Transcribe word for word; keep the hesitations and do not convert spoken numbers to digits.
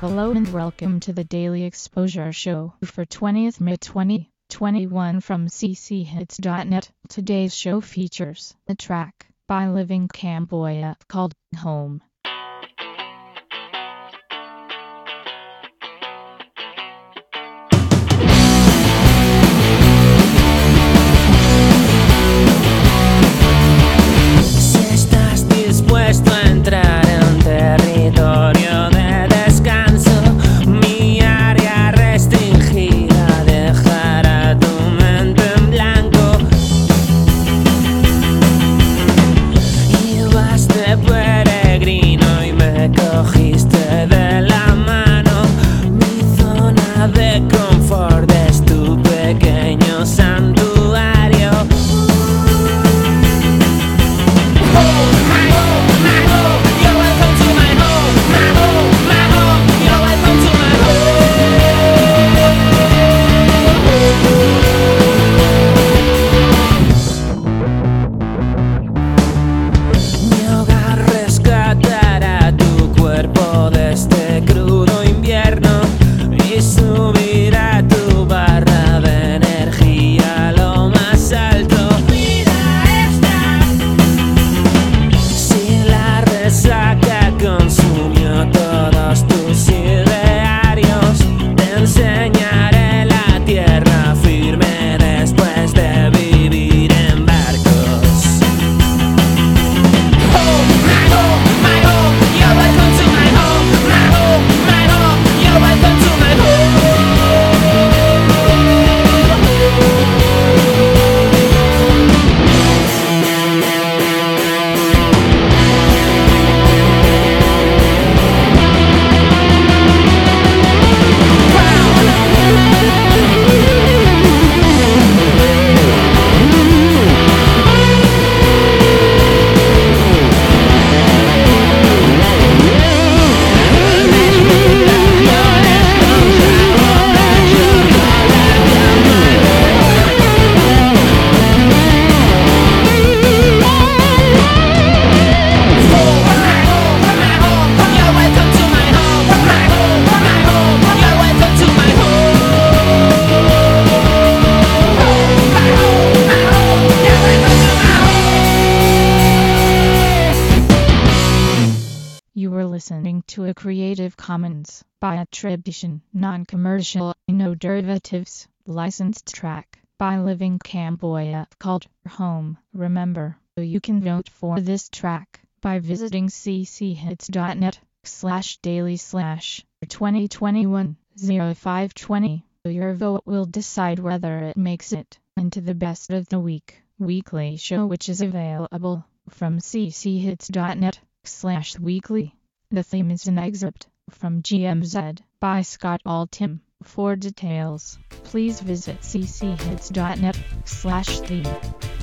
Hello and welcome to the Daily Exposure Show for twentieth May twenty twenty-one from c c hits dot net. Today's show features a track by Living Cambodia called Home. You were listening to a Creative Commons by attribution, non-commercial, no derivatives, licensed track by Living Cambodia called Home. Remember, you can vote for this track by visiting c c hits dot net slash daily slash twenty twenty-one oh five twenty. Your vote will decide whether it makes it into the best of the week weekly show, which is available from c c hits dot net slash weekly. The theme is an excerpt from G M Z by Scott Altham. For details, please visit c c hits dot net slash theme.